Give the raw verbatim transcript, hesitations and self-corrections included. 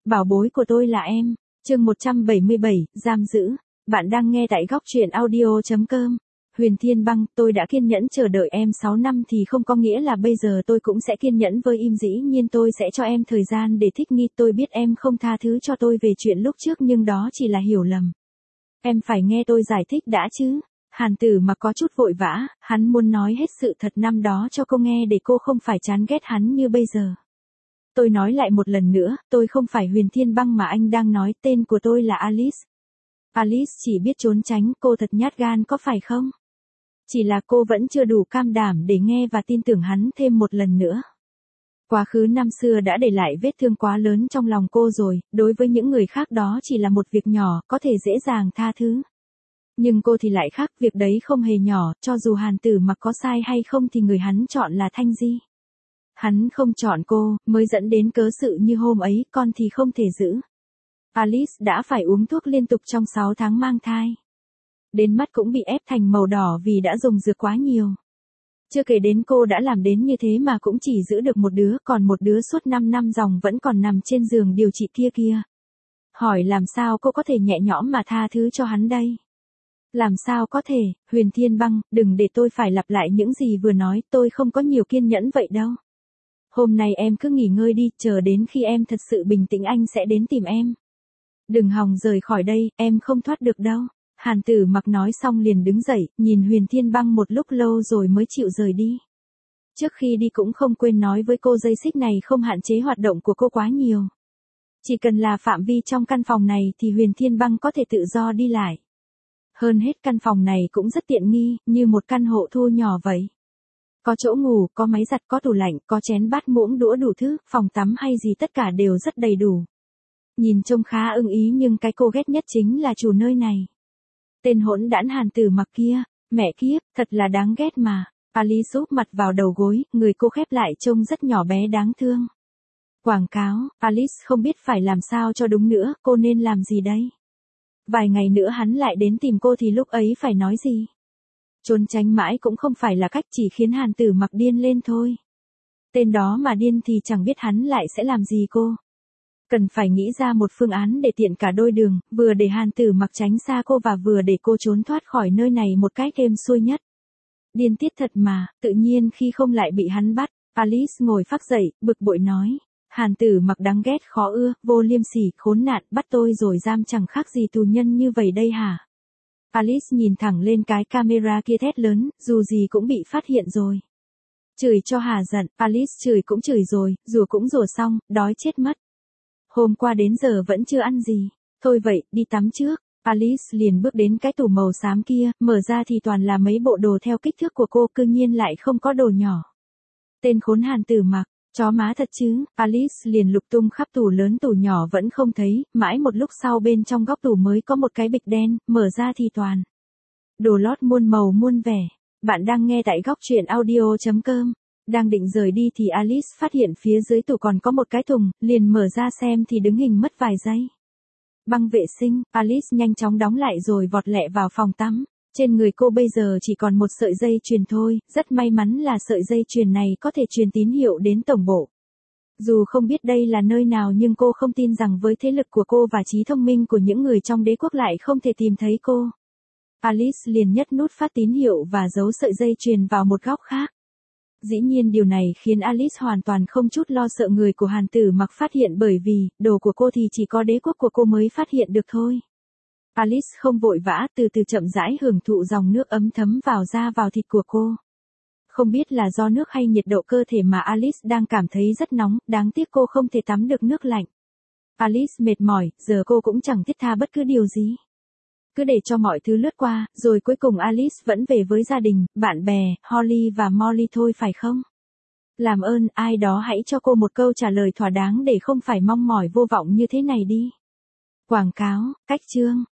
Bảo bối của tôi là em. Chương một trăm bảy mươi bảy, giam giữ. Bạn đang nghe tại góc truyện audio chấm com. Huyền Thiên Băng, tôi đã kiên nhẫn chờ đợi em sáu năm thì không có nghĩa là bây giờ tôi cũng sẽ kiên nhẫn với im, dĩ nhiên tôi sẽ cho em thời gian để thích nghi. Tôi biết em không tha thứ cho tôi về chuyện lúc trước nhưng đó chỉ là hiểu lầm. Em phải nghe tôi giải thích đã chứ. Hàn Tử Mặc có chút vội vã, hắn muốn nói hết sự thật năm đó cho cô nghe để cô không phải chán ghét hắn như bây giờ. Tôi nói lại một lần nữa, tôi không phải Huyền Thiên Băng mà anh đang nói, tên của tôi là Alice. Alice chỉ biết trốn tránh, cô thật nhát gan có phải không? Chỉ là cô vẫn chưa đủ cam đảm để nghe và tin tưởng hắn thêm một lần nữa. Quá khứ năm xưa đã để lại vết thương quá lớn trong lòng cô rồi, đối với những người khác đó chỉ là một việc nhỏ, có thể dễ dàng tha thứ. Nhưng cô thì lại khác, việc đấy không hề nhỏ, cho dù Hàn Tử Mặc có sai hay không thì người hắn chọn là Thanh Di. Hắn không chọn cô, mới dẫn đến cớ sự như hôm ấy, con thì không thể giữ. Alice đã phải uống thuốc liên tục trong sáu tháng mang thai. Đến mắt cũng bị ép thành màu đỏ vì đã dùng dược quá nhiều. Chưa kể đến cô đã làm đến như thế mà cũng chỉ giữ được một đứa, còn một đứa suốt năm năm dòng vẫn còn nằm trên giường điều trị kia kia. Hỏi làm sao cô có thể nhẹ nhõm mà tha thứ cho hắn đây? Làm sao có thể, Huyền Thiên Băng, đừng để tôi phải lặp lại những gì vừa nói, tôi không có nhiều kiên nhẫn vậy đâu. Hôm nay em cứ nghỉ ngơi đi, chờ đến khi em thật sự bình tĩnh anh sẽ đến tìm em. Đừng hòng rời khỏi đây, em không thoát được đâu. Hàn Tử Mặc nói xong liền đứng dậy, nhìn Huyền Thiên Băng một lúc lâu rồi mới chịu rời đi. Trước khi đi cũng không quên nói với cô dây xích này không hạn chế hoạt động của cô quá nhiều. Chỉ cần là phạm vi trong căn phòng này thì Huyền Thiên Băng có thể tự do đi lại. Hơn hết căn phòng này cũng rất tiện nghi, như một căn hộ thu nhỏ vậy. Có chỗ ngủ, có máy giặt, có tủ lạnh, có chén bát muỗng đũa đủ thứ, phòng tắm hay gì tất cả đều rất đầy đủ. Nhìn trông khá ưng ý nhưng cái cô ghét nhất chính là chủ nơi này. Tên hỗn đản Hàn Tử Mặc kia, mẹ kiếp, thật là đáng ghét mà. Alice súp mặt vào đầu gối, người cô khép lại trông rất nhỏ bé đáng thương. Quảng cáo, Alice không biết phải làm sao cho đúng nữa, cô nên làm gì đây? Vài ngày nữa hắn lại đến tìm cô thì lúc ấy phải nói gì? Trốn tránh mãi cũng không phải là cách, chỉ khiến Hàn Tử Mặc điên lên thôi. Tên đó mà điên thì chẳng biết hắn lại sẽ làm gì cô. Cần phải nghĩ ra một phương án để tiện cả đôi đường, vừa để Hàn Tử Mặc tránh xa cô và vừa để cô trốn thoát khỏi nơi này một cách êm xuôi nhất. Điên tiết thật mà, tự nhiên khi không lại bị hắn bắt. Alice ngồi phác dậy, bực bội nói. Hàn Tử Mặc đáng ghét khó ưa, vô liêm sỉ, khốn nạn, bắt tôi rồi giam chẳng khác gì tù nhân như vậy đây hả? Alice nhìn thẳng lên cái camera kia thét lớn, dù gì cũng bị phát hiện rồi. Chửi cho hà giận, Alice chửi cũng chửi rồi, rủa cũng rủa xong, đói chết mất. Hôm qua đến giờ vẫn chưa ăn gì. Thôi vậy, đi tắm trước. Alice liền bước đến cái tủ màu xám kia, mở ra thì toàn là mấy bộ đồ theo kích thước của cô, cư nhiên lại không có đồ nhỏ. Tên khốn Hàn Tử Mặc, chó má thật chứ. Alice liền lục tung khắp tủ lớn tủ nhỏ vẫn không thấy, mãi một lúc sau bên trong góc tủ mới có một cái bịch đen, mở ra thì toàn đồ lót muôn màu muôn vẻ. Bạn đang nghe tại góc truyện audio chấm com. Đang định rời đi thì Alice phát hiện phía dưới tủ còn có một cái thùng, liền mở ra xem thì đứng hình mất vài giây. Băng vệ sinh, Alice nhanh chóng đóng lại rồi vọt lẹ vào phòng tắm. Trên người cô bây giờ chỉ còn một sợi dây chuyền thôi, rất may mắn là sợi dây chuyền này có thể truyền tín hiệu đến tổng bộ. Dù không biết đây là nơi nào nhưng cô không tin rằng với thế lực của cô và trí thông minh của những người trong đế quốc lại không thể tìm thấy cô. Alice liền nhấc nút phát tín hiệu và giấu sợi dây chuyền vào một góc khác. Dĩ nhiên điều này khiến Alice hoàn toàn không chút lo sợ người của Hàn Tử Mặc phát hiện, bởi vì đồ của cô thì chỉ có đế quốc của cô mới phát hiện được thôi. Alice không vội vã, từ từ chậm rãi hưởng thụ dòng nước ấm thấm vào da vào thịt của cô. Không biết là do nước hay nhiệt độ cơ thể mà Alice đang cảm thấy rất nóng, đáng tiếc cô không thể tắm được nước lạnh. Alice mệt mỏi, giờ cô cũng chẳng thiết tha bất cứ điều gì. Cứ để cho mọi thứ lướt qua, rồi cuối cùng Alice vẫn về với gia đình, bạn bè, Holly và Molly thôi phải không? Làm ơn, ai đó hãy cho cô một câu trả lời thỏa đáng để không phải mong mỏi vô vọng như thế này đi. Quảng cáo, cách chương.